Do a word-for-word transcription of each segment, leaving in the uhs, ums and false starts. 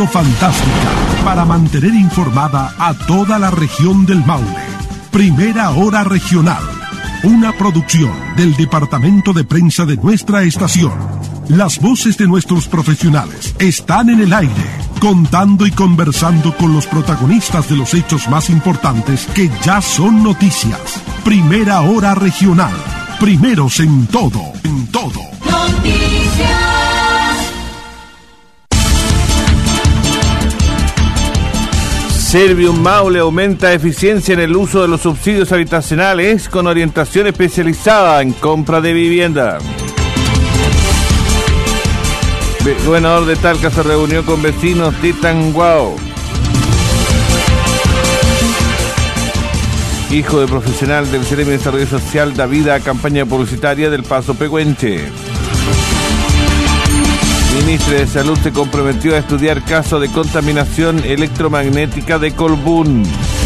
Radio Fantástica para mantener informada a toda la región del Maule. Primera Hora Regional, una producción del Departamento de Prensa de nuestra estación. Las voces de nuestros profesionales están en el aire, contando y conversando con los protagonistas de los hechos más importantes que ya son noticias. Primera Hora Regional, primeros en todo, en todo. Noticias. Servium Maule aumenta eficiencia en el uso de los subsidios habitacionales con orientación especializada en compra de vivienda. El gobernador de Talca se reunió con vecinos de Tanguao. Hijo de profesional del Ceremi de Desarrollo Social da vida a campaña publicitaria del Paso Pehuenche. Ministro de Salud se comprometió a estudiar caso de contaminación electromagnética de Colbún.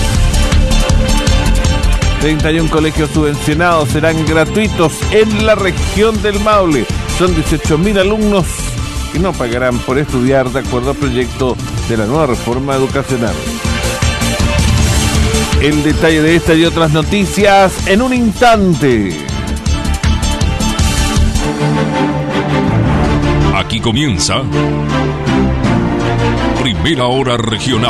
treinta y uno colegios subvencionados serán gratuitos en la región del Maule. Son dieciocho mil alumnos que no pagarán por estudiar de acuerdo al proyecto de la nueva reforma educacional. El detalle de esta y otras noticias en un instante. Aquí comienza Primera Hora Regional.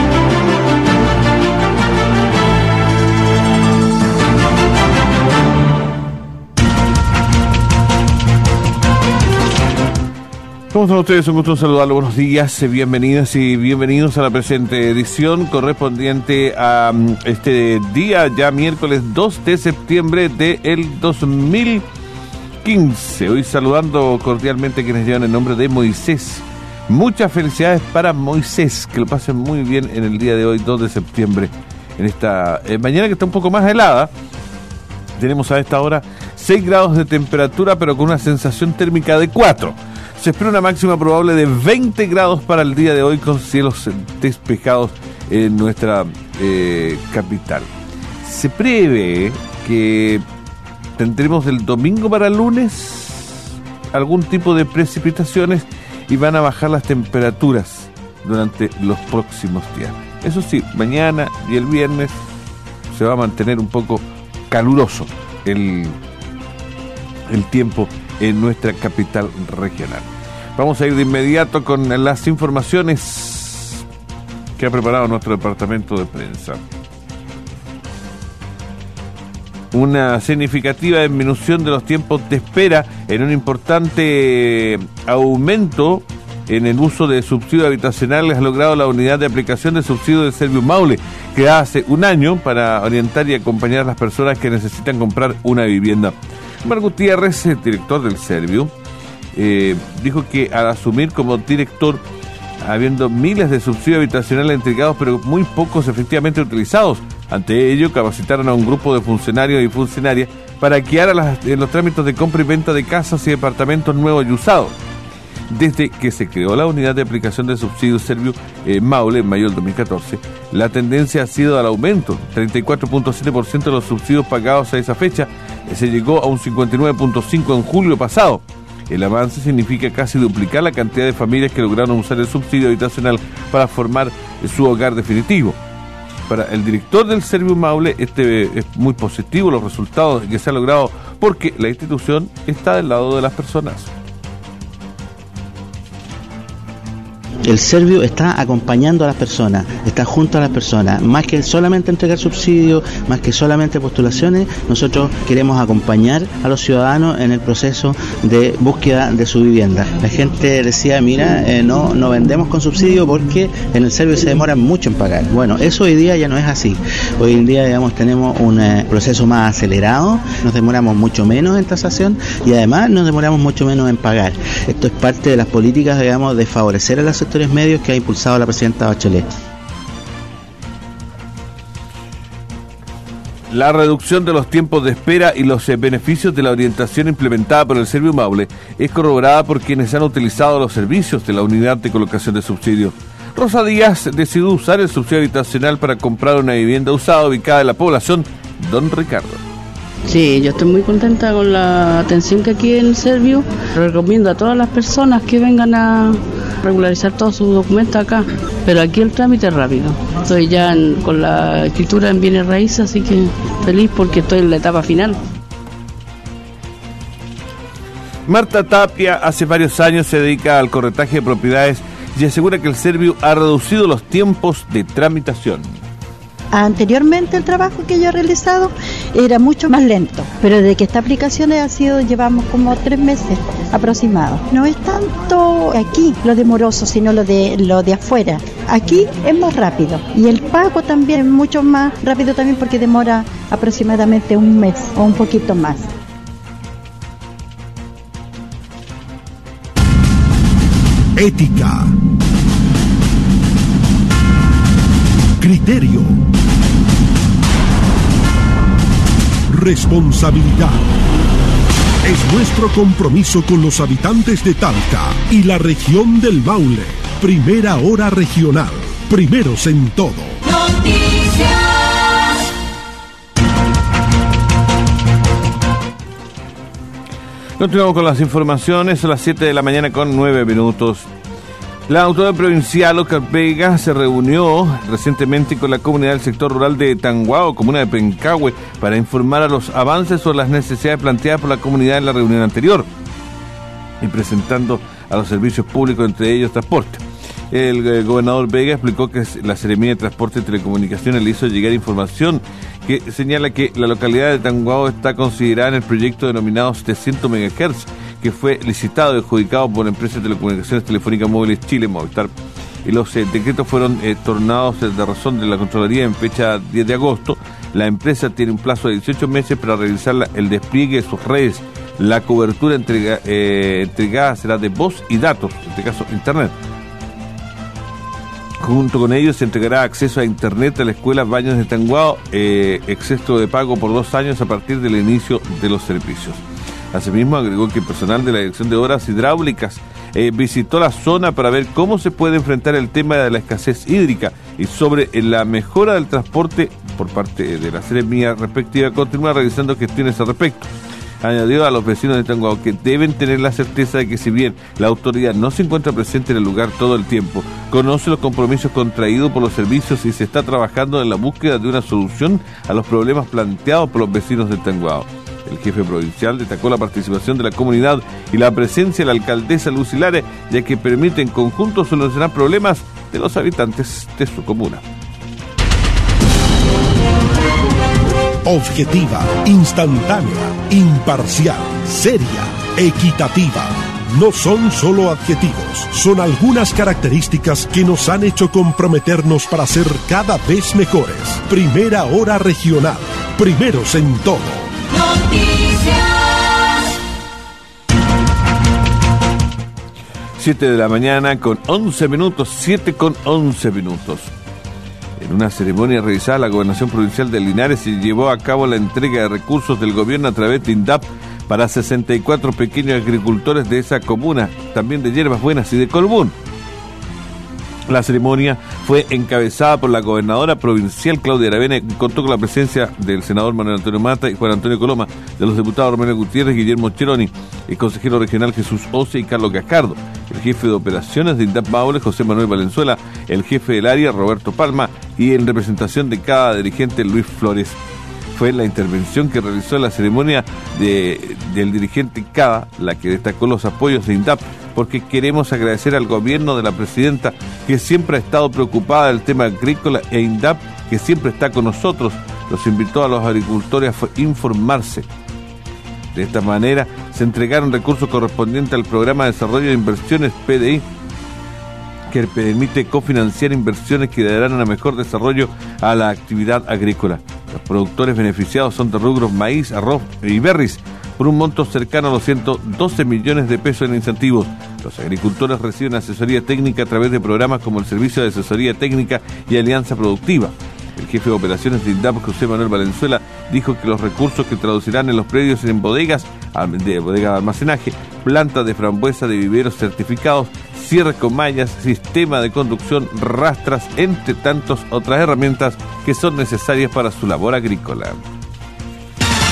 ¿Cómo están ustedes? Un gusto saludarlos. Buenos días, bienvenidas y bienvenidos a la presente edición correspondiente a este día, ya miércoles dos de septiembre del dos mil quince. Hoy saludando cordialmente a quienes llevan el nombre de Moisés. Muchas felicidades para Moisés, que lo pasen muy bien en el día de hoy, dos de septiembre, en esta eh, mañana que está un poco más helada. Tenemos a esta hora seis grados de temperatura, pero con una sensación térmica de cuatro. Se espera una máxima probable de veinte grados para el día de hoy, con cielos despejados en nuestra eh, capital. Se prevé que tendremos del domingo para el lunes algún tipo de precipitaciones y van a bajar las temperaturas durante los próximos días. Eso sí, mañana y el viernes se va a mantener un poco caluroso el, el tiempo en nuestra capital regional. Vamos a ir de inmediato con las informaciones que ha preparado nuestro departamento de prensa. Una significativa disminución de los tiempos de espera en un importante aumento en el uso de subsidios habitacionales ha logrado la unidad de aplicación de subsidio de Servium Maule, que hace un año para orientar y acompañar a las personas que necesitan comprar una vivienda. Mar Gutiérrez, el director del Servium, eh, dijo que al asumir como director, habiendo miles de subsidios habitacionales entregados, pero muy pocos efectivamente utilizados, ante ello capacitaron a un grupo de funcionarios y funcionarias para guiar a las, en los trámites de compra y venta de casas y departamentos nuevos y usados. Desde que se creó la unidad de aplicación de subsidios Servium eh, Maule en mayo del dos mil catorce, la tendencia ha sido al aumento. treinta y cuatro punto siete por ciento de los subsidios pagados a esa fecha eh, se llegó a un cincuenta y nueve punto cinco por ciento en julio pasado. El avance significa casi duplicar la cantidad de familias que lograron usar el subsidio habitacional para formar eh, su hogar definitivo. Para el director del Servium Maule, este es muy positivo los resultados que se ha logrado porque la institución está del lado de las personas. El Servium está acompañando a las personas, está junto a las personas, más que solamente entregar subsidios, más que solamente postulaciones. Nosotros queremos acompañar a los ciudadanos en el proceso de búsqueda de su vivienda. La gente decía, mira, eh, no, no vendemos con subsidio porque en el Servium se demora mucho en pagar. Bueno, eso hoy día ya no es así. Hoy en día, digamos, tenemos un eh, proceso más acelerado, nos demoramos mucho menos en tasación y además nos demoramos mucho menos en pagar. Esto es parte de las políticas, digamos, de favorecer a las sectores medios que ha impulsado la presidenta Bachelet. La reducción de los tiempos de espera y los eh, beneficios de la orientación implementada por el Servium Maule es corroborada por quienes han utilizado los servicios de la unidad de colocación de subsidios. Rosa Díaz decidió usar el subsidio habitacional para comprar una vivienda usada ubicada en la población Don Ricardo. Sí, yo estoy muy contenta con la atención que aquí en el Servium. Recomiendo a todas las personas que vengan a, regularizar todos sus documentos acá, pero aquí el trámite es rápido. Estoy ya en, con la escritura en bienes raíces, así que feliz porque estoy en la etapa final. Marta Tapia hace varios años se dedica al corretaje de propiedades y asegura que el Servio ha reducido los tiempos de tramitación. Anteriormente el trabajo que yo he realizado era mucho más lento, pero desde que esta aplicación ha sido, llevamos como tres meses aproximados. No es tanto aquí lo demoroso, sino lo de lo de afuera. Aquí es más rápido y el pago también es mucho más rápido también porque demora aproximadamente un mes o un poquito más. Ética, criterio, responsabilidad. Es nuestro compromiso con los habitantes de Talca y la región del Maule. Primera hora regional, primeros en todo. Noticias. Continuamos con las informaciones a las siete de la mañana con nueve minutos. La autoridad provincial Oscar Vega se reunió recientemente con la comunidad del sector rural de Tanguao, comuna de Pencahue, para informar a los avances sobre las necesidades planteadas por la comunidad en la reunión anterior y presentando a los servicios públicos, entre ellos transporte. El eh, gobernador Vega explicó que la Seremía de Transporte y Telecomunicaciones le hizo llegar información que señala que la localidad de Tanguao está considerada en el proyecto denominado setecientos megahertz, que fue licitado y adjudicado por la empresa de telecomunicaciones telefónicas móviles Chile Movistar. Y los eh, decretos fueron eh, tornados de razón de la Contraloría en fecha diez de agosto. La empresa tiene un plazo de dieciocho meses para realizar la, el despliegue de sus redes. La cobertura entrega, eh, entregada será de voz y datos, en este caso internet. Junto con ellos se entregará acceso a internet a la escuela Baños de Tanguao, eh, exceso de pago por dos años a partir del inicio de los servicios. Asimismo, agregó que el personal de la Dirección de Obras Hidráulicas eh, visitó la zona para ver cómo se puede enfrentar el tema de la escasez hídrica y sobre eh, la mejora del transporte por parte de la Seremía respectiva, continúa realizando gestiones al respecto. Añadió a los vecinos de Tanguao que deben tener la certeza de que si bien la autoridad no se encuentra presente en el lugar todo el tiempo, conoce los compromisos contraídos por los servicios y se está trabajando en la búsqueda de una solución a los problemas planteados por los vecinos de Tanguao. El jefe provincial destacó la participación de la comunidad y la presencia de la alcaldesa Luz Hilaria, ya que permite en conjunto solucionar problemas de los habitantes de su comuna. Objetiva, instantánea, imparcial, seria, equitativa. No son solo adjetivos, son algunas características que nos han hecho comprometernos para ser cada vez mejores. Primera hora regional, primeros en todo. Noticias. siete de la mañana con once minutos, siete con once minutos. En una ceremonia realizada en la Gobernación Provincial de Linares se llevó a cabo la entrega de recursos del gobierno a través de INDAP para sesenta y cuatro pequeños agricultores de esa comuna, también de Hierbas Buenas y de Colbún. La ceremonia fue encabezada por la gobernadora provincial Claudia Aravena y contó con la presencia del senador Manuel Antonio Mata y Juan Antonio Coloma, de los diputados Romero Gutiérrez, Guillermo Cheroni, el consejero regional Jesús Oce y Carlos Cascardo, el jefe de operaciones de INDAP Maule, José Manuel Valenzuela, el jefe del área, Roberto Palma, y en representación de cada dirigente, Luis Flores. Fue la intervención que realizó la ceremonia de, del dirigente Cada la que destacó los apoyos de INDAP, porque queremos agradecer al gobierno de la presidenta, que siempre ha estado preocupada del tema agrícola, e INDAP, que siempre está con nosotros. Los invitó a los agricultores a informarse. De esta manera se entregaron recursos correspondientes al Programa de Desarrollo de Inversiones P D I, que permite cofinanciar inversiones que darán un mejor desarrollo a la actividad agrícola. Los productores beneficiados son de rubros maíz, arroz y berries, por un monto cercano a los ciento doce millones de pesos en incentivos. Los agricultores reciben asesoría técnica a través de programas como el Servicio de Asesoría Técnica y Alianza Productiva. El jefe de operaciones de INDAP, José Manuel Valenzuela, dijo que los recursos que traducirán en los predios en bodegas, de bodegas de almacenaje, plantas de frambuesa de viveros certificados, cierres con mallas, sistema de conducción, rastras, entre tantas otras herramientas que son necesarias para su labor agrícola.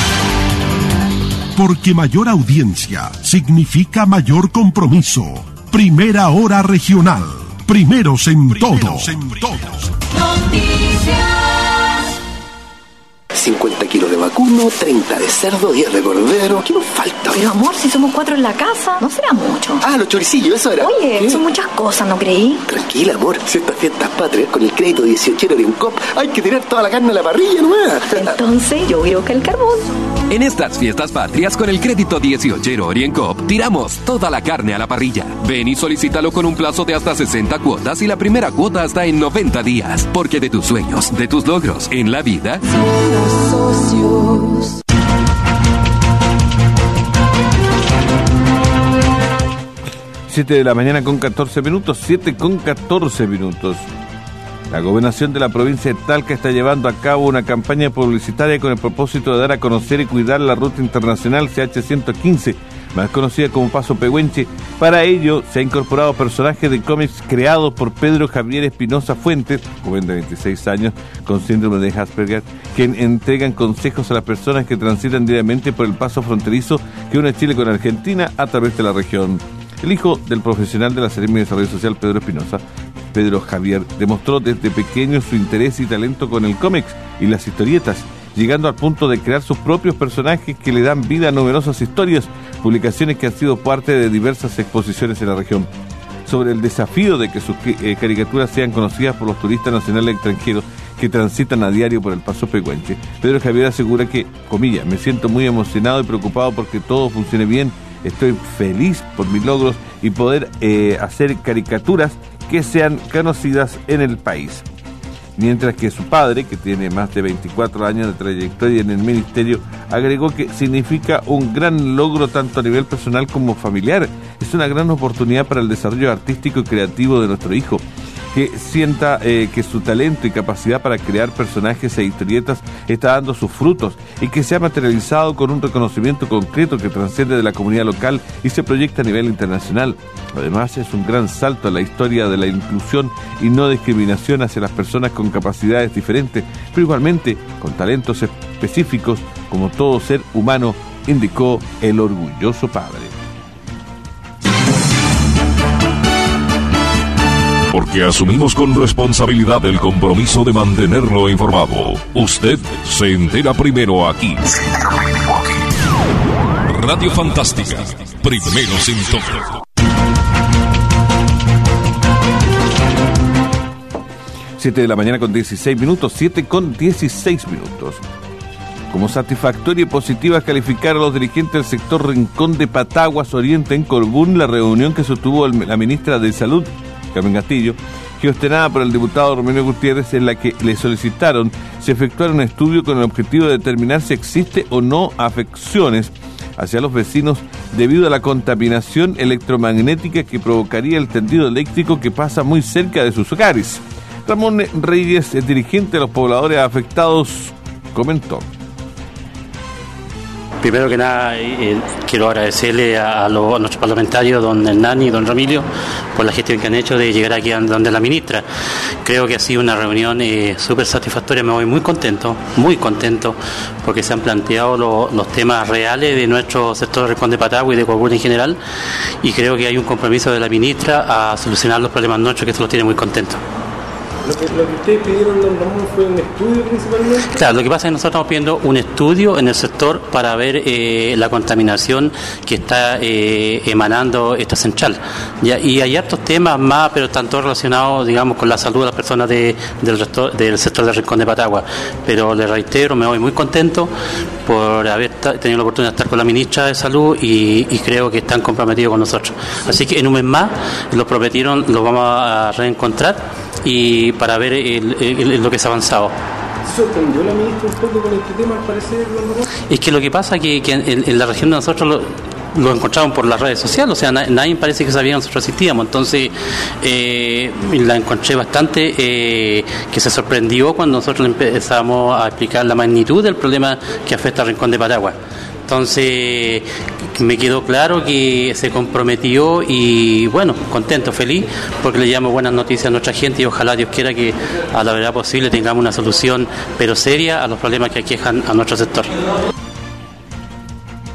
Porque mayor audiencia significa mayor compromiso. Primera Hora Regional. Primeros en todo. Noticias. cincuenta kilos de vacuno, treinta de cerdo, diez de cordero. ¿Qué nos falta? Pero amor, si somos cuatro en la casa, no será mucho. Ah, los choricillos, eso era. Oye, ¿Qué? son muchas cosas, ¿no creí? Tranquila, amor. Si estas fiestas patrias con el crédito dieciochero de Uncop, hay que tirar toda la carne a la parrilla nomás. Entonces, yo voy a buscar el carbón. En estas fiestas patrias, con el crédito dieciochero OrienCop, tiramos toda la carne a la parrilla. Ven y solicítalo con un plazo de hasta sesenta cuotas y la primera cuota hasta en noventa días. Porque de tus sueños, de tus logros en la vida... Socios. siete de la mañana con catorce minutos, siete con catorce minutos. La gobernación de la provincia de Talca está llevando a cabo una campaña publicitaria con el propósito de dar a conocer y cuidar la ruta internacional C H ciento quince, más conocida como Paso Pehuenche. Para ello, se ha incorporado personajes de cómics creados por Pedro Javier Espinosa Fuentes, joven de veintiséis años, con síndrome de Asperger, quien entregan consejos a las personas que transitan diariamente por el paso fronterizo que une Chile con Argentina a través de la región. El hijo del profesional de la Seremia de Desarrollo Social, Pedro Espinosa, Pedro Javier, demostró desde pequeño su interés y talento con el cómics y las historietas, llegando al punto de crear sus propios personajes que le dan vida a numerosas historias, publicaciones que han sido parte de diversas exposiciones en la región. Sobre el desafío de que sus eh, caricaturas sean conocidas por los turistas nacionales y extranjeros que transitan a diario por el Paso Pehuenche, Pedro Javier asegura que, comillas, me siento muy emocionado y preocupado porque todo funcione bien, estoy feliz por mis logros y poder eh, hacer caricaturas que sean conocidas en el país. Mientras que su padre, que tiene más de veinticuatro años de trayectoria en el ministerio, agregó que significa un gran logro tanto a nivel personal como familiar. Es una gran oportunidad para el desarrollo artístico y creativo de nuestro hijo, que sienta eh, que su talento y capacidad para crear personajes e historietas está dando sus frutos y que se ha materializado con un reconocimiento concreto que trasciende de la comunidad local y se proyecta a nivel internacional. Además, es un gran salto a la historia de la inclusión y no discriminación hacia las personas con capacidades diferentes, pero igualmente con talentos específicos como todo ser humano, indicó el orgulloso padre. Porque asumimos con responsabilidad el compromiso de mantenerlo informado. Usted se entera primero aquí. Radio Fantástica, primeros en todo. siete de la mañana con dieciséis minutos, siete con dieciséis minutos. Como satisfactoria y positiva calificar a los dirigentes del sector Rincón de Pataguas Oriente en Colbún la reunión que sostuvo el, la ministra de Salud, Carmen Castillo, gestionada por el diputado Romero Gutiérrez, en la que le solicitaron se efectuara un estudio con el objetivo de determinar si existe o no afecciones hacia los vecinos debido a la contaminación electromagnética que provocaría el tendido eléctrico que pasa muy cerca de sus hogares. Ramón Reyes, el dirigente de los pobladores afectados, comentó. Primero que nada, eh, quiero agradecerle a, a, los, a nuestros parlamentarios, don Hernán y don Ramiro, por la gestión que han hecho de llegar aquí a donde la ministra. Creo que ha sido una reunión eh, súper satisfactoria, me voy muy contento, muy contento, porque se han planteado lo, los temas reales de nuestro sector de Rincón de Patagua y de Colbún en general, y creo que hay un compromiso de la ministra a solucionar los problemas nuestros, que esto los tiene muy contentos. Lo que, lo que ustedes pidieron, don Ramón, fue un estudio principalmente. Claro, lo que pasa es que nosotros estamos pidiendo un estudio en el sector para ver eh, la contaminación que está eh, emanando esta central. Ya, y hay hartos temas más, pero están todos relacionados, digamos, con la salud de las personas de, del, resto, del sector del Rincón de Patagua. Pero les reitero, me voy muy contento por haber tenido la oportunidad de estar con la ministra de Salud y, y creo que están comprometidos con nosotros. Así que en un mes más, los prometieron, los vamos a reencontrar y para ver el, el, el, lo que se ha avanzado. ¿Sorprendió la ministra un poco con este tema, al parecer? Es que lo que pasa es que, que en, en la región de nosotros lo, lo encontraron por las redes sociales, o sea, na, nadie parece que sabía que nosotros asistíamos, entonces eh, la encontré bastante eh, que se sorprendió cuando nosotros empezamos a explicar la magnitud del problema que afecta al Rincón de Patagua. Entonces me quedó claro que se comprometió y bueno, contento, feliz, porque le llevamos buenas noticias a nuestra gente y ojalá Dios quiera que a la verdad posible tengamos una solución pero seria a los problemas que aquejan a nuestro sector.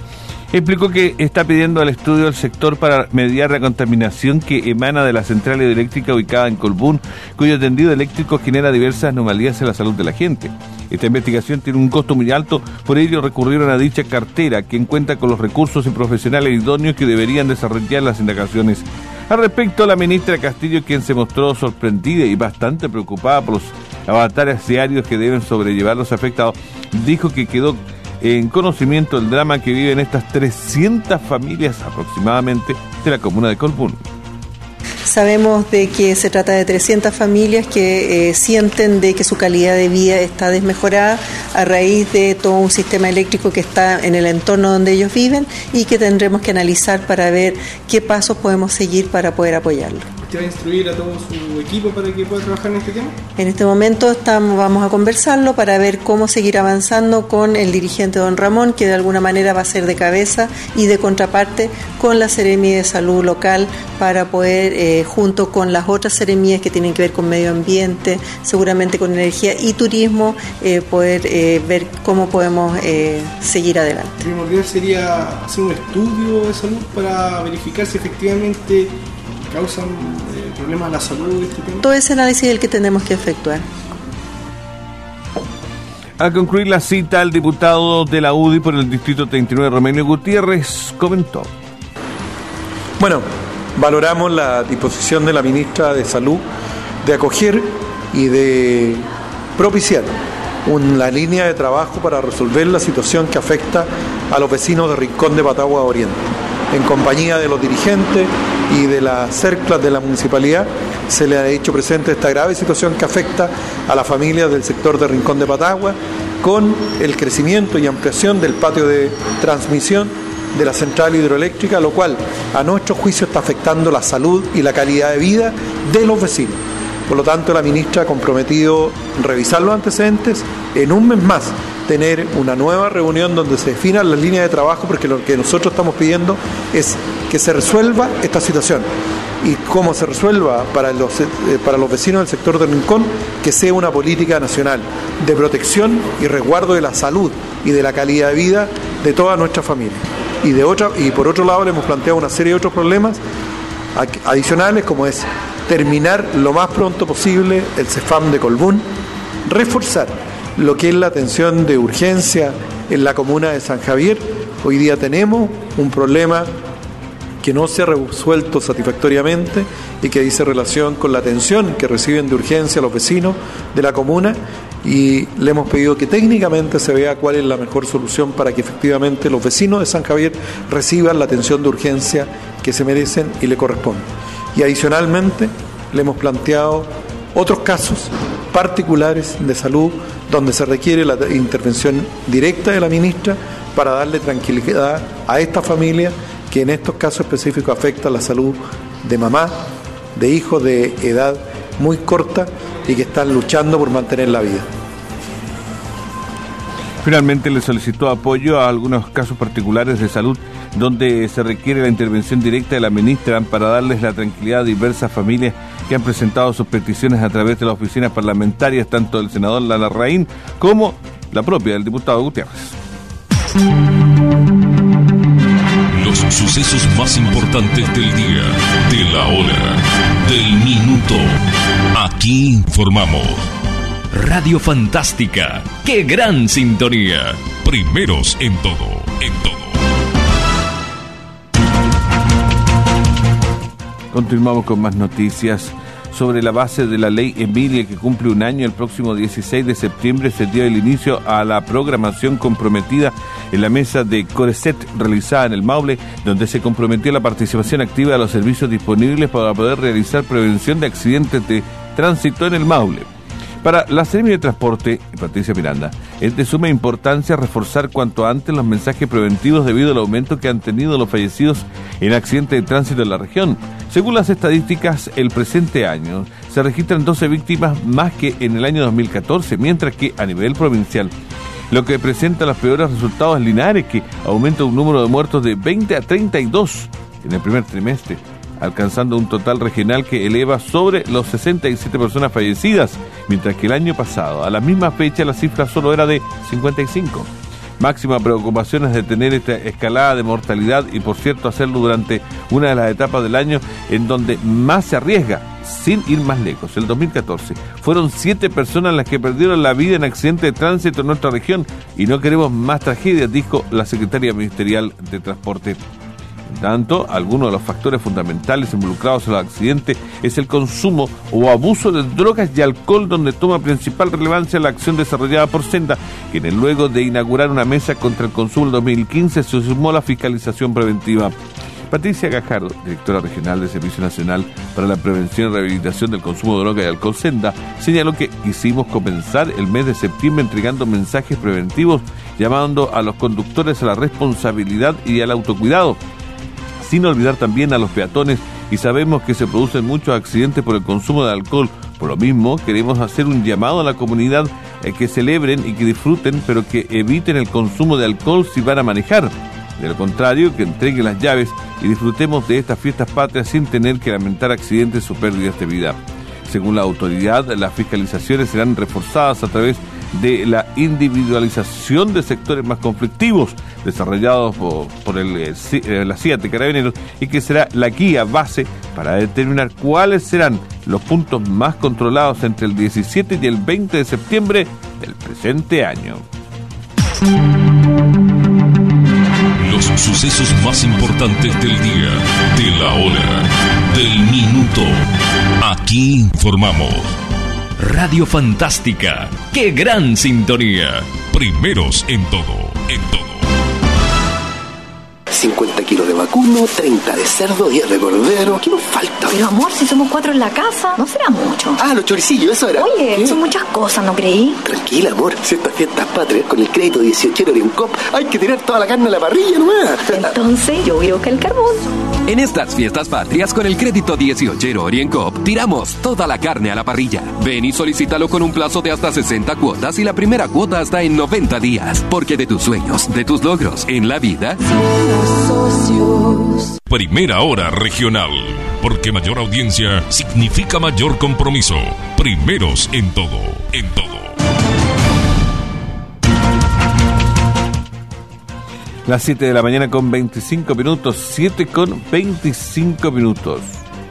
explicó que está pidiendo al estudio del sector para mediar la contaminación que emana de la central hidroeléctrica ubicada en Colbún, cuyo tendido eléctrico genera diversas anomalías en la salud de la gente. Esta investigación tiene un costo muy alto, por ello recurrieron a dicha cartera, quien cuenta con los recursos y profesionales idóneos que deberían desarrollar las indagaciones. Al respecto, la ministra Castillo, quien se mostró sorprendida y bastante preocupada por los avatares diarios que deben sobrellevar los afectados, dijo que quedó en conocimiento del drama que viven estas trescientas familias aproximadamente de la comuna de Colbún. Sabemos de que se trata de trescientas familias que eh, sienten de que su calidad de vida está desmejorada a raíz de todo un sistema eléctrico que está en el entorno donde ellos viven y que tendremos que analizar para ver qué pasos podemos seguir para poder apoyarlo. ¿Usted va a instruir a todo su equipo para que pueda trabajar en este tema? En este momento estamos, vamos a conversarlo para ver cómo seguir avanzando con el dirigente don Ramón, que de alguna manera va a ser de cabeza y de contraparte con la Seremi de Salud local para poder, eh, junto con las otras seremías que tienen que ver con medio ambiente, seguramente con energía y turismo, eh, poder eh, ver cómo podemos eh, seguir adelante. Lo primordial sería hacer un estudio de salud para verificar si efectivamente causan eh, problemas a la salud de este tema. Todo ese análisis es el que tenemos que efectuar. Al concluir la cita, el diputado de la U D I por el distrito treinta y nueve, Romelio Gutiérrez, comentó. Bueno, valoramos la disposición de la ministra de Salud de acoger y de propiciar una línea de trabajo para resolver la situación que afecta a los vecinos de Rincón de Patagua Oriente. En compañía de los dirigentes y de las cerclas de la municipalidad, se le ha hecho presente esta grave situación que afecta a las familias del sector de Rincón de Patagua, con el crecimiento y ampliación del patio de transmisión de la central hidroeléctrica, lo cual a nuestro juicio está afectando la salud y la calidad de vida de los vecinos. Por lo tanto, la ministra ha comprometido revisar los antecedentes, en un mes más tener una nueva reunión donde se definan las líneas de trabajo, porque lo que nosotros estamos pidiendo es que se resuelva esta situación. Y cómo se resuelva para los, eh, para los vecinos del sector de Rincón, que sea una política nacional de protección y resguardo de la salud y de la calidad de vida de toda nuestra familia. Y, de otra, y por otro lado le hemos planteado una serie de otros problemas adicionales, como es terminar lo más pronto posible el CEFAM de Colbún, reforzar lo que es la atención de urgencia en la comuna de San Javier. Hoy día tenemos un problema que no se ha resuelto satisfactoriamente y que dice relación con la atención que reciben de urgencia los vecinos de la comuna, y le hemos pedido que técnicamente se vea cuál es la mejor solución para que efectivamente los vecinos de San Javier reciban la atención de urgencia que se merecen y le corresponde. Y adicionalmente le hemos planteado otros casos particulares de salud donde se requiere la intervención directa de la ministra para darle tranquilidad a esta familia que en estos casos específicos afecta la salud de mamá, de hijos de edad muy corta y que están luchando por mantener la vida. Finalmente le solicitó apoyo a algunos casos particulares de salud donde se requiere la intervención directa de la ministra para darles la tranquilidad a diversas familias que han presentado sus peticiones a través de las oficinas parlamentarias, tanto del senador Larraín como la propia del diputado Gutiérrez. Los sucesos más importantes del día, de la hora, del minuto. Aquí informamos. Radio Fantástica. ¡Qué gran sintonía! Primeros en todo, en todo. Continuamos con más noticias. Sobre la base de la ley Emilia, que cumple un año el próximo dieciséis de septiembre, se dio el inicio a la programación comprometida en la mesa de Coreset realizada en el Maule, donde se comprometió la participación activa de los servicios disponibles para poder realizar prevención de accidentes de tránsito en el Maule. Para la Seremi de Transporte, Patricia Miranda, es de suma importancia reforzar cuanto antes los mensajes preventivos debido al aumento que han tenido los fallecidos en accidentes de tránsito en la región. Según las estadísticas, el presente año se registran doce víctimas más que en el año dos mil catorce, mientras que a nivel provincial, lo que presenta los peores resultados es Linares, que aumenta un número de muertos de veinte a treinta y dos en el primer trimestre, alcanzando un total regional que eleva sobre los sesenta y siete personas fallecidas, mientras que el año pasado, a la misma fecha, la cifra solo era de cincuenta y cinco. Máxima preocupación es detener esta escalada de mortalidad y, por cierto, hacerlo durante una de las etapas del año en donde más se arriesga. Sin ir más lejos, el dos mil catorce fueron siete personas las que perdieron la vida en accidente de tránsito en nuestra región y no queremos más tragedias, dijo la secretaria ministerial de Transporte. En tanto, algunos de los factores fundamentales involucrados en los accidentes es el consumo o abuso de drogas y alcohol, donde toma principal relevancia la acción desarrollada por Senda, quienes luego de inaugurar una mesa contra el consumo en dos mil quince se sumó a la fiscalización preventiva. Patricia Gajardo, directora regional del Servicio Nacional para la Prevención y Rehabilitación del Consumo de Droga y Alcohol Senda, señaló que quisimos comenzar el mes de septiembre entregando mensajes preventivos, llamando a los conductores a la responsabilidad y al autocuidado, sin olvidar también a los peatones, y sabemos que se producen muchos accidentes por el consumo de alcohol. Por lo mismo, queremos hacer un llamado a la comunidad eh, que celebren y que disfruten, pero que eviten el consumo de alcohol si van a manejar. De lo contrario, que entreguen las llaves y disfrutemos de estas fiestas patrias sin tener que lamentar accidentes o pérdidas de vida. Según la autoridad, las fiscalizaciones serán reforzadas a través de la individualización de sectores más conflictivos desarrollados por, por el, eh, la C I A T Carabineros, y que será la guía base para determinar cuáles serán los puntos más controlados entre el diecisiete y el veinte de septiembre del presente año. Los sucesos más importantes del día, de la hora, del minuto. Aquí informamos. Radio Fantástica. ¡Qué gran sintonía! Primeros en todo, en todo. cincuenta kilos de vacuno, treinta de cerdo, diez de cordero. ¿Qué nos falta? Pero amor, si somos cuatro en la casa, no será mucho. Ah, los choricillos, eso era. Oye, ¿qué? son muchas cosas, ¿no creí? Tranquila, amor. Si estas fiestas patrias con el crédito dieciochero de un cop, hay que tirar toda la carne a la parrilla nomás. Entonces, yo voy a buscar el carbón. En estas fiestas patrias con el crédito dieciochero OrientCoop, tiramos toda la carne a la parrilla. Ven y solicítalo con un plazo de hasta sesenta cuotas y la primera cuota hasta en noventa días. Porque de tus sueños, de tus logros en la vida... Socios. Primera hora regional, porque mayor audiencia significa mayor compromiso. Primeros en todo, en todo. Las siete de la mañana con veinticinco minutos, siete con veinticinco minutos.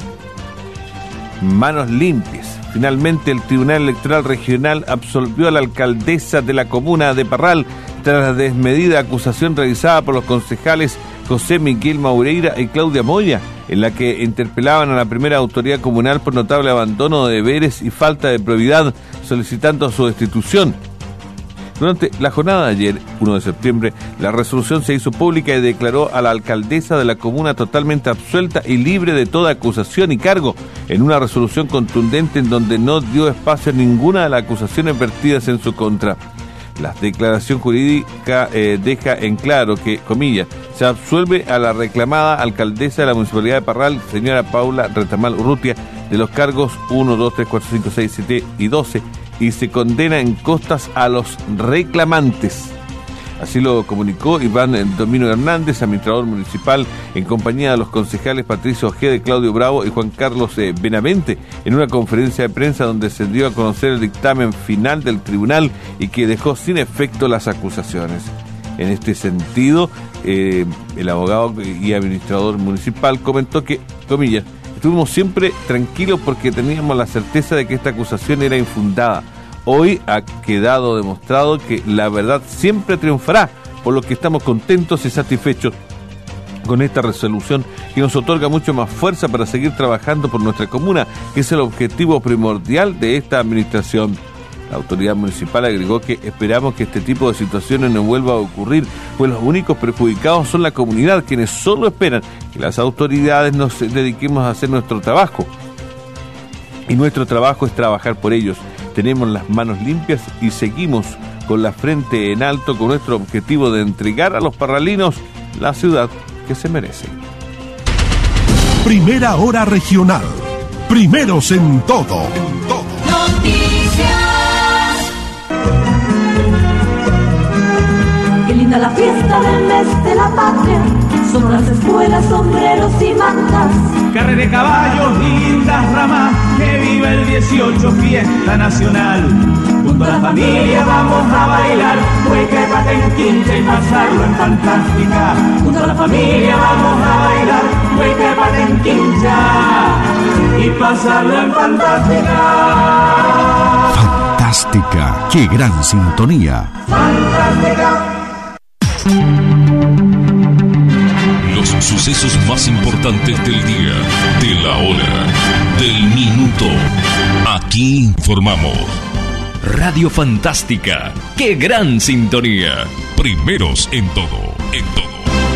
Manos limpias. Finalmente el Tribunal Electoral Regional absolvió a la alcaldesa de la comuna de Parral tras la desmedida acusación realizada por los concejales José Miguel Maureira y Claudia Moya, en la que interpelaban a la primera autoridad comunal por notable abandono de deberes y falta de probidad, solicitando su destitución. Durante la jornada de ayer, primero de septiembre, la resolución se hizo pública y declaró a la alcaldesa de la comuna totalmente absuelta y libre de toda acusación y cargo, en una resolución contundente en donde no dio espacio a ninguna de las acusaciones vertidas en su contra. La declaración jurídica eh, deja en claro que, comillas, se absuelve a la reclamada alcaldesa de la Municipalidad de Parral, señora Paula Retamal Urrutia, de los cargos uno, dos, tres, cuatro, cinco, seis, siete y doce, y se condena en costas a los reclamantes. Así lo comunicó Iván Domino Hernández, administrador municipal, en compañía de los concejales Patricio Ojeda, Claudio Bravo y Juan Carlos eh, Benavente, en una conferencia de prensa donde se dio a conocer el dictamen final del tribunal y que dejó sin efecto las acusaciones. En este sentido, eh, el abogado y administrador municipal comentó que, comillas, estuvimos siempre tranquilos porque teníamos la certeza de que esta acusación era infundada. Hoy ha quedado demostrado que la verdad siempre triunfará, por lo que estamos contentos y satisfechos con esta resolución que nos otorga mucho más fuerza para seguir trabajando por nuestra comuna, que es el objetivo primordial de esta administración. La autoridad municipal agregó que esperamos que este tipo de situaciones no vuelva a ocurrir, pues los únicos perjudicados son la comunidad, quienes solo esperan que las autoridades nos dediquemos a hacer nuestro trabajo. Y nuestro trabajo es trabajar por ellos. Tenemos las manos limpias y seguimos con la frente en alto con nuestro objetivo de entregar a los parralinos la ciudad que se merecen. Primera hora regional. Primeros en todo. En todo. Noticias. Qué linda la fiesta del mes de la patria. Son las escuelas, sombreros y mantas. Carrera de caballos, lindas ramas. Que viva el dieciocho, fiesta nacional. Junto a la familia vamos a bailar Hueca, Patenquincha y pasarlo en fantástica. Junto a la familia vamos a bailar Hueca, Patenquincha y pasarlo en fantástica. Fantástica, qué gran sintonía. Fantástica. Los sucesos más importantes del día, de la hora, del minuto. Aquí informamos. Radio Fantástica, qué gran sintonía. Primeros en todo, en todo.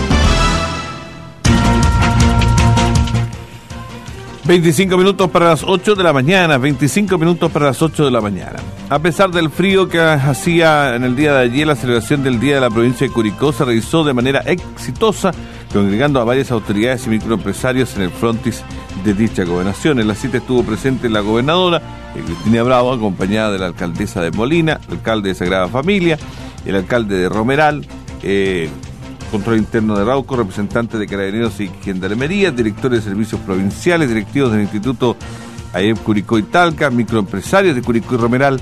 veinticinco minutos para las ocho de la mañana, veinticinco minutos para las ocho de la mañana. A pesar del frío que hacía en el día de ayer, la celebración del Día de la Provincia de Curicó se realizó de manera exitosa, congregando a varias autoridades y microempresarios en el frontis de dicha gobernación. En la cita estuvo presente la gobernadora, Cristina Bravo, acompañada de la alcaldesa de Molina, el alcalde de Sagrada Familia, el alcalde de Romeral, eh, Control Interno de Rauco, representantes de Carabineros y Gendarmería, directores de servicios provinciales, directivos del Instituto A E P Curicó y Talca, microempresarios de Curicó y Romeral,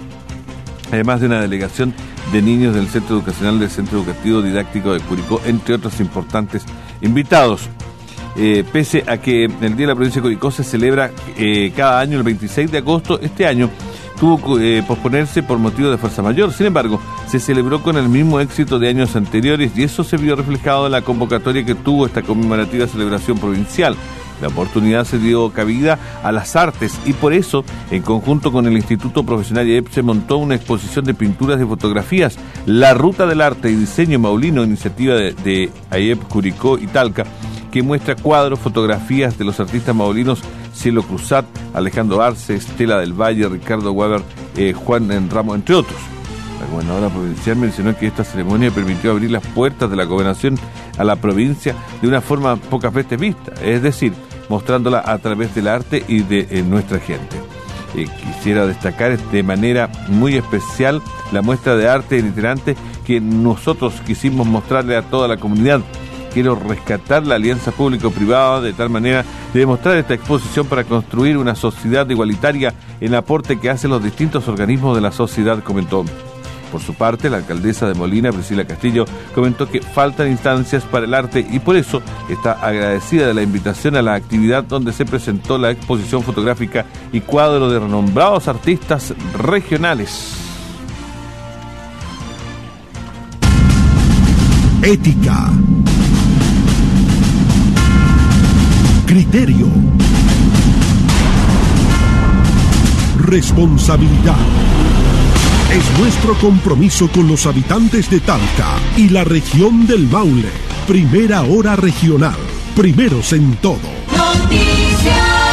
además de una delegación de niños del Centro Educacional del Centro Educativo Didáctico de Curicó, entre otros importantes invitados. Eh, pese a que el Día de la Provincia de Curicó se celebra eh, cada año el veintiséis de agosto, este año tuvo que eh, posponerse por motivo de fuerza mayor. Sin embargo, se celebró con el mismo éxito de años anteriores y eso se vio reflejado en la convocatoria que tuvo esta conmemorativa celebración provincial. La oportunidad se dio cabida a las artes y por eso, en conjunto con el Instituto Profesional A E P, se montó una exposición de pinturas y fotografías, La Ruta del Arte y Diseño Maulino, iniciativa de, de A E P Curicó y Talca, que muestra cuadros, fotografías de los artistas maulinos Cielo Cruzat, Alejandro Arce, Estela del Valle, Ricardo Weber, eh, Juan Ramos, entre otros. La gobernadora provincial mencionó que esta ceremonia permitió abrir las puertas de la gobernación a la provincia de una forma pocas veces vista, es decir, mostrándola a través del arte y de eh, nuestra gente. Eh, quisiera destacar de manera muy especial la muestra de arte itinerante que nosotros quisimos mostrarle a toda la comunidad. Quiero rescatar la alianza público-privada de tal manera de demostrar esta exposición para construir una sociedad igualitaria en el aporte que hacen los distintos organismos de la sociedad, comentó. Por su parte, la alcaldesa de Molina, Priscila Castillo, comentó que faltan instancias para el arte y por eso está agradecida de la invitación a la actividad donde se presentó la exposición fotográfica y cuadro de renombrados artistas regionales. Ética. Criterio. Responsabilidad. Es nuestro compromiso con los habitantes de Talca y la región del Maule. Primera hora regional. Primeros en todo. Noticias.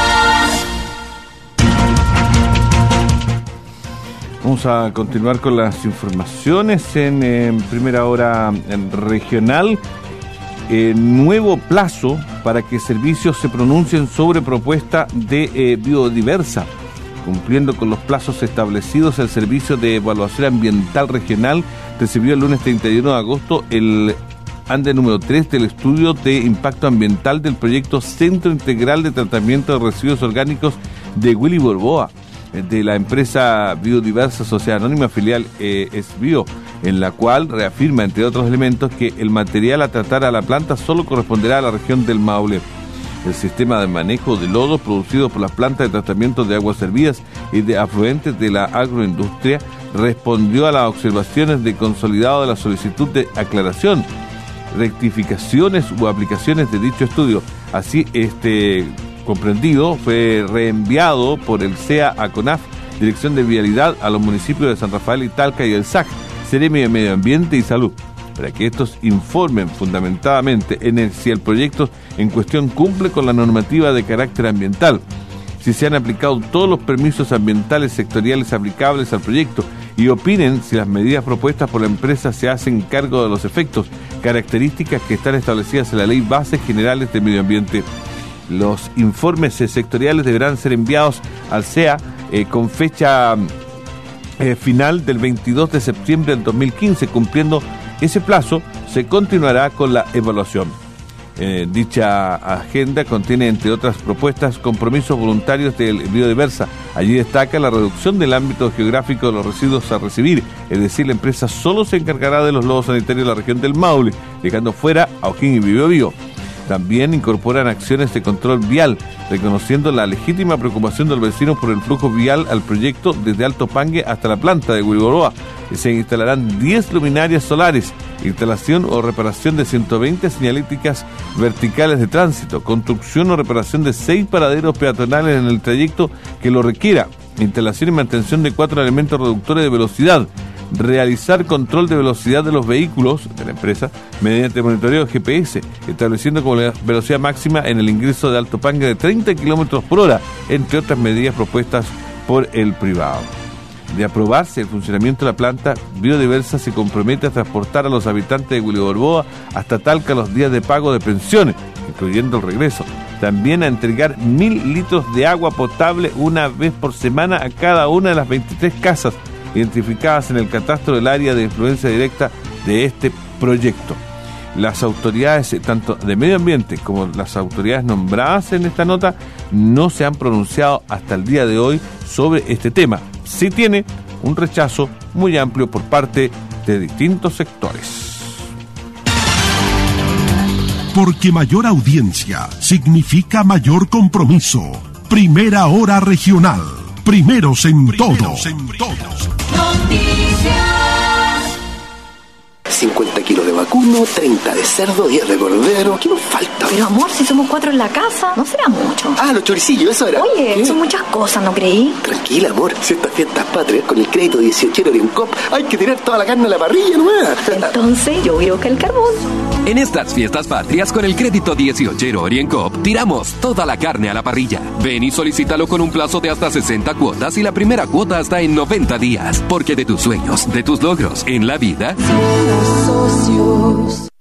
Vamos a continuar con las informaciones en, en primera hora en regional. Eh, nuevo plazo para que servicios se pronuncien sobre propuesta de eh, biodiversa. Cumpliendo con los plazos establecidos, el Servicio de Evaluación Ambiental Regional recibió el lunes treinta y uno de agosto el ande número tres del estudio de impacto ambiental del proyecto Centro Integral de Tratamiento de Residuos Orgánicos de Willy Borboa, de la empresa Biodiversa Sociedad Anónima filial eh, Esbio, en la cual reafirma, entre otros elementos, que el material a tratar a la planta solo corresponderá a la región del Maule. El sistema de manejo de lodo producido por las plantas de tratamiento de aguas servidas y de afluentes de la agroindustria respondió a las observaciones de consolidado de la solicitud de aclaración, rectificaciones u aplicaciones de dicho estudio. Así, este comprendido fue reenviado por el C E A a CONAF, Dirección de Vialidad, a los municipios de San Rafael y Talca y el S A C, Seremi de Medio Ambiente y Salud, para que estos informen fundamentadamente en el, si el proyecto en cuestión cumple con la normativa de carácter ambiental, si se han aplicado todos los permisos ambientales sectoriales aplicables al proyecto y opinen si las medidas propuestas por la empresa se hacen cargo de los efectos, características que están establecidas en la Ley Bases Generales de Medio Ambiente. Los informes sectoriales deberán ser enviados al C E A eh, con fecha eh, final del veintidós de septiembre del dos mil quince. Cumpliendo ese plazo, se continuará con la evaluación. Eh, dicha agenda contiene, entre otras propuestas, compromisos voluntarios del Biodiversa. Allí destaca la reducción del ámbito geográfico de los residuos a recibir, es decir, la empresa solo se encargará de los lodos sanitarios de la región del Maule, dejando fuera a O'Higgins y Biobío. También incorporan acciones de control vial, reconociendo la legítima preocupación del vecino por el flujo vial al proyecto desde Alto Pangue hasta la planta de Huilboroa. Se instalarán diez luminarias solares, instalación o reparación de ciento veinte señaléticas verticales de tránsito, construcción o reparación de seis paraderos peatonales en el trayecto que lo requiera, instalación y mantención de cuatro elementos reductores de velocidad, realizar control de velocidad de los vehículos de la empresa mediante monitoreo G P S, estableciendo como la velocidad máxima en el ingreso de Alto Pangue de treinta kilómetros por hora, entre otras medidas propuestas por el privado. De aprobarse el funcionamiento de la planta, Biodiversa se compromete a transportar a los habitantes de Huilboroa hasta Talca los días de pago de pensiones, incluyendo el regreso. También a entregar mil litros de agua potable una vez por semana a cada una de las veintitrés casas identificadas en el catastro del área de influencia directa de este proyecto. Las autoridades, tanto de medio ambiente como las autoridades nombradas en esta nota, no se han pronunciado hasta el día de hoy sobre este tema. Sí tiene un rechazo muy amplio por parte de distintos sectores. Porque mayor audiencia significa mayor compromiso. Primera Hora Regional. Primeros en todos. En todos. cincuenta kilos de vacuno, treinta de cerdo, diez de cordero. ¿Qué nos falta? Pero amor, si somos cuatro en la casa, no será mucho. Ah, los choricillos, eso era. Oye, ¿qué? Son muchas cosas, ¿no creí? Tranquila, amor. Si estas fiestas patrias con el crédito dieciochero OrienCoop, hay que tirar toda la carne a la parrilla, ¿no? Entonces yo voy a buscar el carbón. En estas fiestas patrias con el crédito dieciochero OrienCoop, tiramos toda la carne a la parrilla. Ven y solicítalo con un plazo de hasta sesenta cuotas y la primera cuota hasta en noventa días. Porque de tus sueños, de tus logros en la vida... Socios.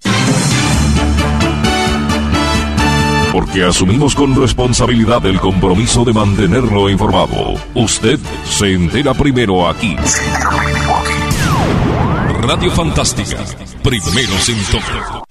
Porque asumimos con responsabilidad el compromiso de mantenerlo informado. Usted se entera primero aquí. Radio Fantástica, primeros en todo.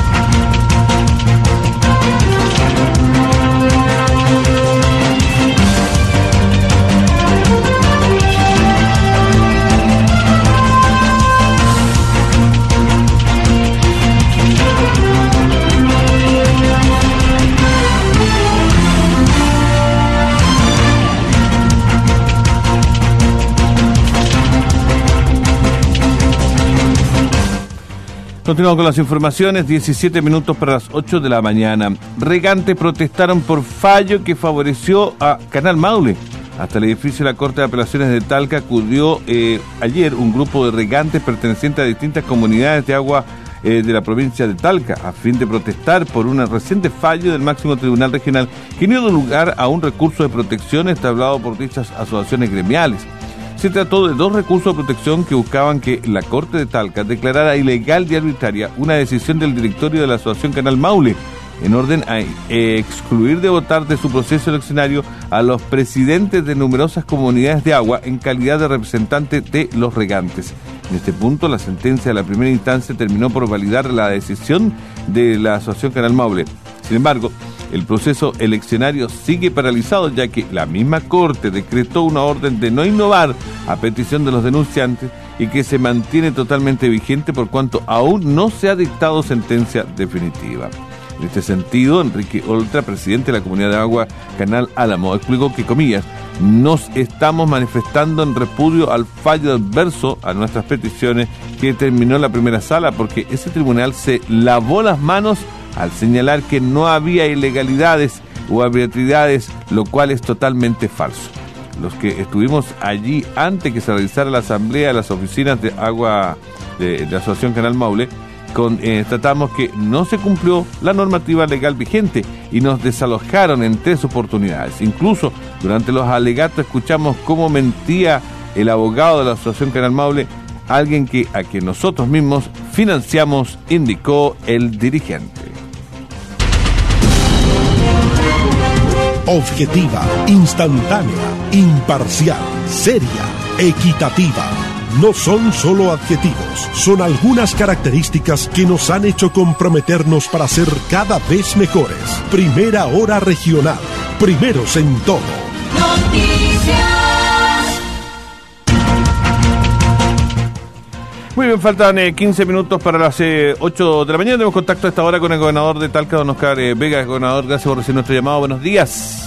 Continuamos con las informaciones, diecisiete minutos para las ocho de la mañana. Regantes protestaron por fallo que favoreció a Canal Maule. Hasta el edificio de la Corte de Apelaciones de Talca acudió eh, ayer un grupo de regantes pertenecientes a distintas comunidades de agua eh, de la provincia de Talca, a fin de protestar por un reciente fallo del máximo tribunal regional que dio lugar a un recurso de protección establecido por dichas asociaciones gremiales. Se trató de dos recursos de protección que buscaban que la Corte de Talca declarara ilegal y arbitraria una decisión del directorio de la Asociación Canal Maule, en orden a excluir de votar de su proceso eleccionario a los presidentes de numerosas comunidades de agua en calidad de representantes de los regantes. En este punto, la sentencia de la primera instancia terminó por validar la decisión de la Asociación Canal Maule. Sin embargo, el proceso eleccionario sigue paralizado, ya que la misma Corte decretó una orden de no innovar a petición de los denunciantes y que se mantiene totalmente vigente por cuanto aún no se ha dictado sentencia definitiva. En este sentido, Enrique Oltra, presidente de la Comunidad de Agua Canal Álamo, explicó que, comillas, nos estamos manifestando en repudio al fallo adverso a nuestras peticiones que terminó la primera sala, porque ese tribunal se lavó las manos al señalar que no había ilegalidades o arbitrariedades, lo cual es totalmente falso. Los que estuvimos allí antes que se realizara la asamblea de las oficinas de agua de, de la Asociación Canal Maule, Con, eh, tratamos que no se cumplió la normativa legal vigente y nos desalojaron en tres oportunidades. Incluso durante los alegatos escuchamos cómo mentía el abogado de la Asociación Canal Maule, alguien que a quien nosotros mismos financiamos, indicó el dirigente. Objetiva, instantánea, imparcial, seria, equitativa. no son solo adjetivos, son algunas características que nos han hecho comprometernos para ser cada vez mejores. Primera Hora Regional, primeros en todo. Noticias. Muy bien, faltan eh, quince minutos para las eh, ocho de la mañana. Tenemos contacto a esta hora con el gobernador de Talca, don Oscar eh, Vega. Gobernador, gracias por recibir nuestro llamado. Buenos días.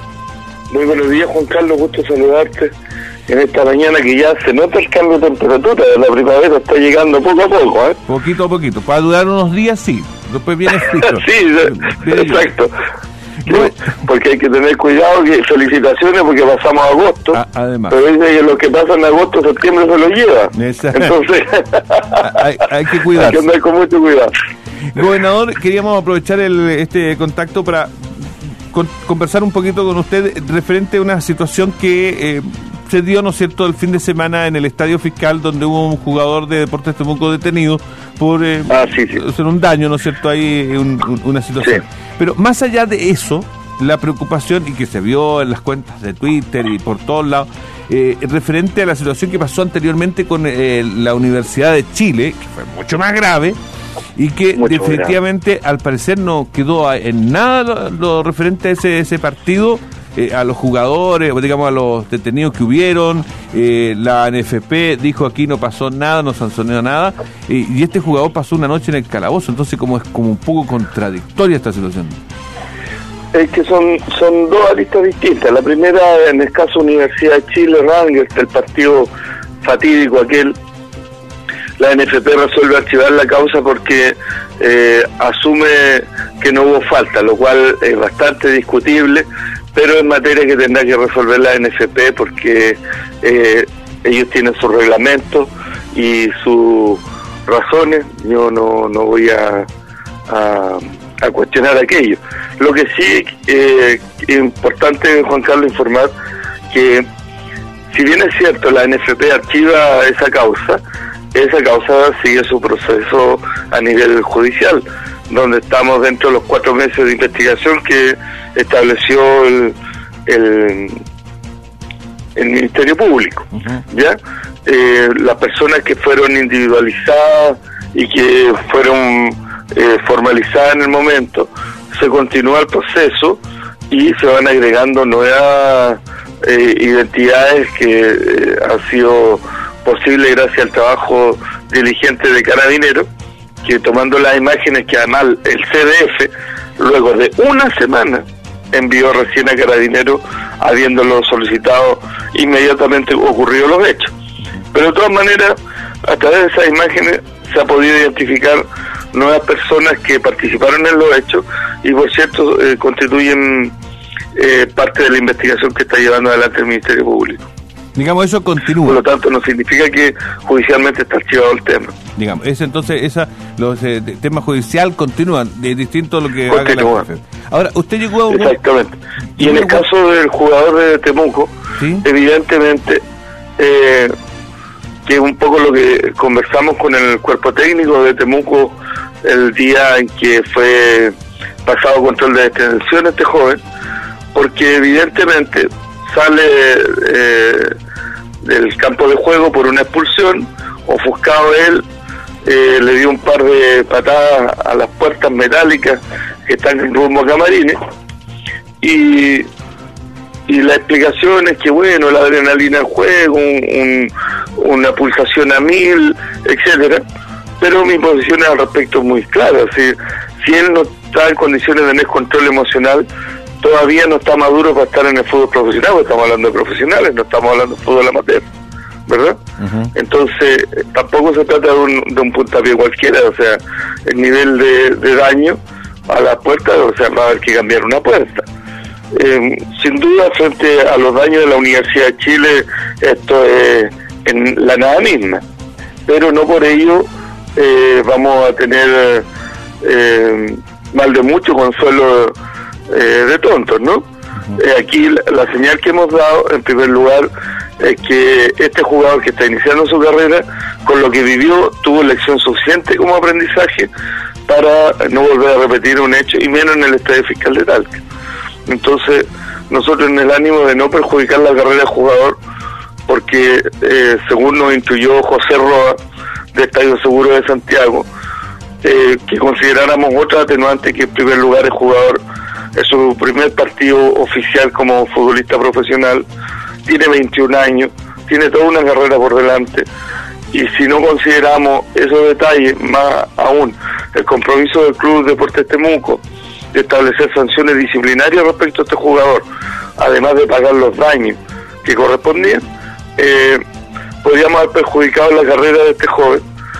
Muy buenos días, Juan Carlos. Gusto saludarte en esta mañana que ya se nota el cambio de temperatura. La primavera está llegando poco a poco, ¿eh? Poquito a poquito. Para durar unos días, sí. Después viene frío. Sí, viene exacto. Sí, porque hay que tener cuidado, que felicitaciones porque pasamos a agosto, ah, además. Pero dice que lo que pasa en agosto, septiembre se lo lleva. Exacto. Entonces hay, hay que cuidarse. Hay que andar con mucho cuidado. Gobernador, queríamos aprovechar el, este contacto para con, conversar un poquito con usted referente a una situación que eh, se dio, ¿no es cierto?, el fin de semana en el Estadio Fiscal, donde hubo un jugador de Deportes Temuco detenido por eh, ah, sí, sí. hacer un daño, ¿no es cierto?, ahí un, un, una situación. Sí. Pero más allá de eso, la preocupación, y que se vio en las cuentas de Twitter y por todos lados, eh, referente a la situación que pasó anteriormente con eh, la Universidad de Chile, que fue mucho más grave, y que mucho definitivamente grave. Al parecer no quedó en nada lo, lo referente a ese, ese partido, eh, a los jugadores, digamos a los detenidos que hubieron. eh, la N F P dijo aquí no pasó nada, no sancionó nada, eh, y este jugador pasó una noche en el calabozo. Entonces como es como un poco contradictoria esta situación. Es que son son dos aristas distintas. La primera, en el caso Universidad de Chile, Rangers, el partido fatídico aquel, la N F P resuelve archivar la causa porque eh, asume que no hubo falta, lo cual es bastante discutible, pero es materia que tendrá que resolver la N F P porque eh, ellos tienen sus reglamentos y sus razones. Yo no, no voy a, a, a cuestionar aquello. Lo que sí eh, es importante, Juan Carlos, informar que si bien es cierto la N F P archiva esa causa, esa causa sigue su proceso a nivel judicial, donde estamos dentro de los cuatro meses de investigación que estableció el, el, el Ministerio Público. Uh-huh. ¿Ya? Eh, las personas que fueron individualizadas y que fueron eh, formalizadas en el momento, se continúa el proceso y se van agregando nuevas eh, identidades que eh, han sido posible gracias al trabajo diligente de Carabineros, que tomando las imágenes que además el C D F, luego de una semana, envió recién a Carabineros, habiéndolo solicitado inmediatamente ocurrido los hechos. Pero de todas maneras, a través de esas imágenes se ha podido identificar nuevas personas que participaron en los hechos y por cierto eh, constituyen eh, parte de la investigación que está llevando adelante el Ministerio Público. Digamos, eso continúa. Por lo tanto, no significa que judicialmente está archivado el tema. Digamos, es entonces, esa, los eh, temas judicial continúan, es distinto a lo que continúa. Haga la F P. Ahora, usted llegó a un... Exactamente. Y en el caso del jugador de Temuco, ¿sí? Evidentemente, eh, que es un poco lo que conversamos con el cuerpo técnico de Temuco el día en que fue pasado control de detención este joven, porque evidentemente sale eh, del campo de juego por una expulsión, ofuscado él, eh, le dio un par de patadas a las puertas metálicas que están en rumbo a Camarines, y, y la explicación es que bueno, la adrenalina del juego, un, un, una pulsación a mil, etcétera, pero mi posición al respecto es muy clara. Es decir, si él no está en condiciones de tener control emocional, todavía no está maduro para estar en el fútbol profesional, porque estamos hablando de profesionales, no estamos hablando de fútbol amateur, ¿verdad? Uh-huh. Entonces, tampoco se trata de un, de un puntapié cualquiera, o sea, el nivel de, de daño a la puerta, o sea, va a haber que cambiar una puerta. Eh, sin duda, frente a los daños de la Universidad de Chile, esto es en la nada misma, pero no por ello eh, vamos a tener eh, mal de mucho consuelo Eh, de tontos, ¿no? Uh-huh. Eh, aquí la, la señal que hemos dado, en primer lugar, es que este jugador que está iniciando su carrera, con lo que vivió, tuvo lección suficiente como aprendizaje para no volver a repetir un hecho, y menos en el Estadio Fiscal de Talca. Entonces, nosotros, en el ánimo de no perjudicar la carrera del jugador, porque eh, según nos instruyó José Roa, de Estadio Seguro de Santiago, eh, que consideráramos otra atenuante, que en primer lugar el jugador es su primer partido oficial como futbolista profesional, tiene veintiún años, tiene toda una carrera por delante, y si no consideramos esos detalles, más aún el compromiso del Club Deportes Temuco de establecer sanciones disciplinarias respecto a este jugador, además de pagar los daños que correspondían, eh, podríamos haber perjudicado la carrera de este joven,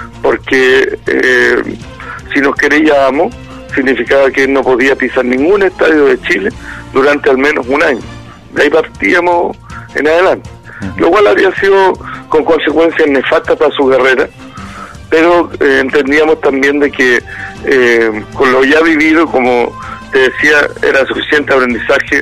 porque eh, si nos querellábamos, significaba que él no podía pisar ningún estadio de Chile durante al menos un año. De ahí partíamos en adelante, lo cual habría sido con consecuencias nefastas para su carrera, pero eh, entendíamos también de que eh, con lo ya vivido, como te decía, era suficiente aprendizaje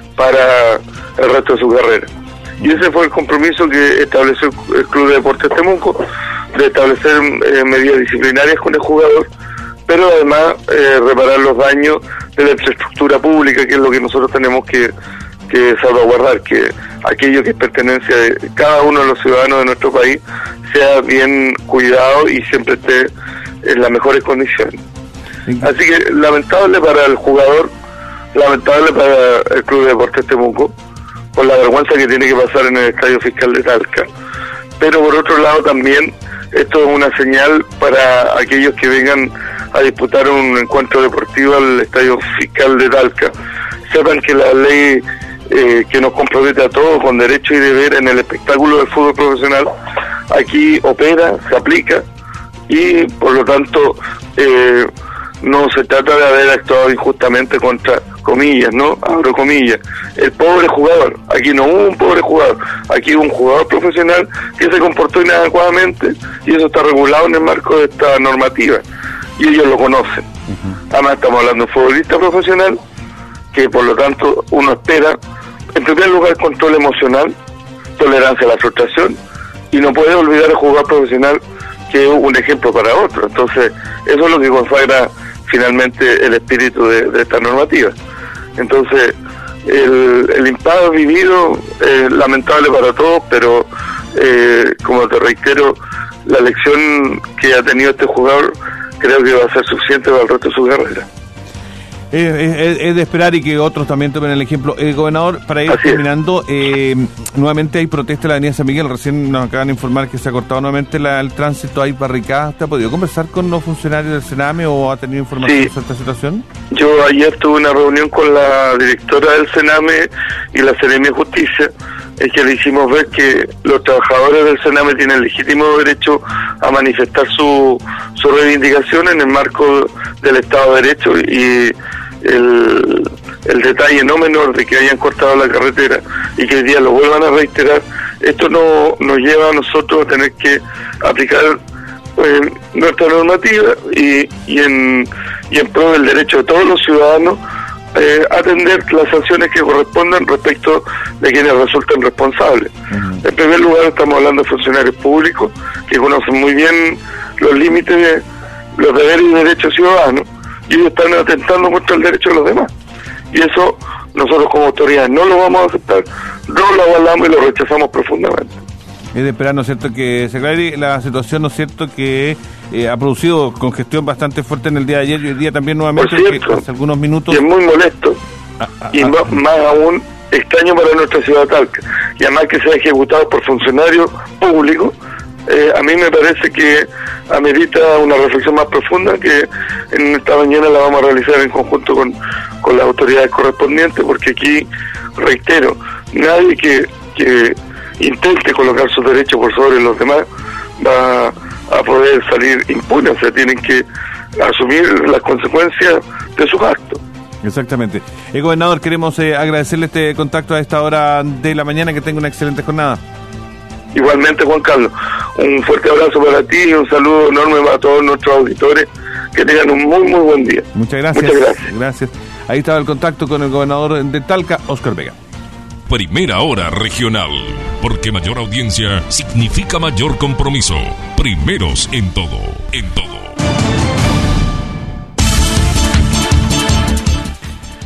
para el resto de su carrera. Y ese fue el compromiso que estableció el Club de Deportes Temuco, de establecer eh, medidas disciplinarias con el jugador, pero además eh, reparar los daños de la infraestructura pública, que es lo que nosotros tenemos que, que salvaguardar, que aquello que es pertenencia de cada uno de los ciudadanos de nuestro país sea bien cuidado y siempre esté en las mejores condiciones. Así que lamentable para el jugador, lamentable para el Club de Deportes Temuco, por la vergüenza que tiene que pasar en el Estadio Fiscal de Talca, pero por otro lado también esto es una señal para aquellos que vengan a disputar un encuentro deportivo al Estadio Fiscal de Talca. Sepan que la ley eh, que nos compromete a todos con derecho y deber en el espectáculo del fútbol profesional aquí opera, se aplica, y por lo tanto eh, no se trata de haber actuado injustamente contra, comillas, ¿no? Abro comillas, el pobre jugador. Aquí no hubo un pobre jugador, aquí hubo un jugador profesional que se comportó inadecuadamente, y eso está regulado en el marco de esta normativa, y ellos lo conocen. Uh-huh. Además estamos hablando de un futbolista profesional, que por lo tanto uno espera, en primer lugar, control emocional, tolerancia a la frustración, y no puede olvidar al jugador profesional, que es un ejemplo para otro. Entonces, eso es lo que consagra finalmente el espíritu de, de esta normativa. Entonces, el, el impacto vivido es lamentable para todos, pero eh, como te reitero, la lección que ha tenido este jugador creo que va a ser suficiente para el resto de su carrera. Es, es, es de esperar, y que otros también tomen el ejemplo. El gobernador, para ir Así terminando, eh, nuevamente hay protesta en la avenida San Miguel. Recién nos acaban de informar que se ha cortado nuevamente la, el tránsito, hay barricadas. ¿Usted ha podido conversar con los funcionarios del Sename o ha tenido información sí. sobre esta situación? Yo ayer tuve una reunión con la directora del Sename y la Seremia de Justicia, es que le hicimos ver que los trabajadores del Sename tienen legítimo derecho a manifestar su, su reivindicación en el marco del Estado de Derecho, y el, el detalle no menor de que hayan cortado la carretera y que hoy día lo vuelvan a reiterar, esto no nos lleva a nosotros a tener que aplicar eh, nuestra normativa y, y, en, y en pro del derecho de todos los ciudadanos, Eh, atender las sanciones que correspondan respecto de quienes resulten responsables. Uh-huh. En primer lugar, estamos hablando de funcionarios públicos que conocen muy bien los límites de los deberes y derechos ciudadanos, y ellos están atentando contra el derecho de los demás. Y eso nosotros como autoridades no lo vamos a aceptar, no lo avalamos y lo rechazamos profundamente. Es de esperar, ¿no es cierto?, que se aclare la situación, ¿no es cierto?, que eh, ha producido congestión bastante fuerte en el día de ayer y hoy día también nuevamente, cierto, que hace algunos minutos... Y es muy molesto, ah, ah, y ah, más, más aún extraño para nuestra ciudad de Talca, y además que sea ejecutado por funcionarios públicos, eh, a mí me parece que amerita una reflexión más profunda, que en esta mañana la vamos a realizar en conjunto con, con las autoridades correspondientes, porque aquí, reitero, nadie que... que intente colocar sus derechos por sobre los demás va a poder salir impune. O sea, tienen que asumir las consecuencias de sus actos. Exactamente. Eh, gobernador, queremos eh, agradecerle este contacto a esta hora de la mañana, que tenga una excelente jornada. Igualmente, Juan Carlos, un fuerte abrazo para ti y un saludo enorme para todos nuestros auditores, que tengan un muy muy buen día. Muchas gracias. Muchas gracias. Gracias. Ahí estaba el contacto con el gobernador de Talca, Óscar Vega. Primera Hora Regional, porque mayor audiencia significa mayor compromiso. Primeros en todo, en todo.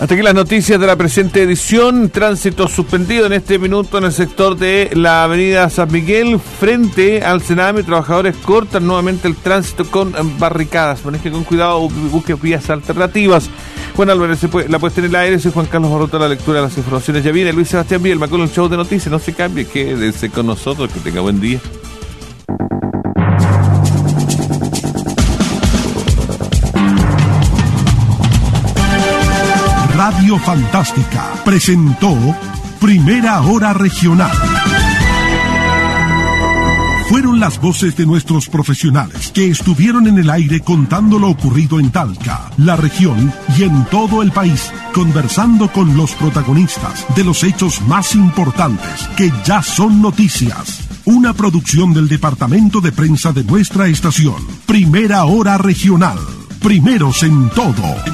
Hasta aquí las noticias de la presente edición. Tránsito suspendido en este minuto en el sector de la avenida San Miguel frente al Sename. Trabajadores cortan nuevamente el tránsito con barricadas. Maneje con cuidado, busque vías alternativas. Juan Álvarez, la puesta en el aire. Soy Juan Carlos Barroto, la lectura de las informaciones. Ya viene Luis Sebastián Bielma con el show de noticias. No se cambie, quédese con nosotros. Que tenga buen día. Radio Fantástica presentó Primera Hora Regional. Fueron las voces de nuestros profesionales que estuvieron en el aire contando lo ocurrido en Talca, la región y en todo el país, conversando con los protagonistas de los hechos más importantes que ya son noticias. Una producción del Departamento de Prensa de nuestra estación. Primera Hora Regional. Primeros en todo.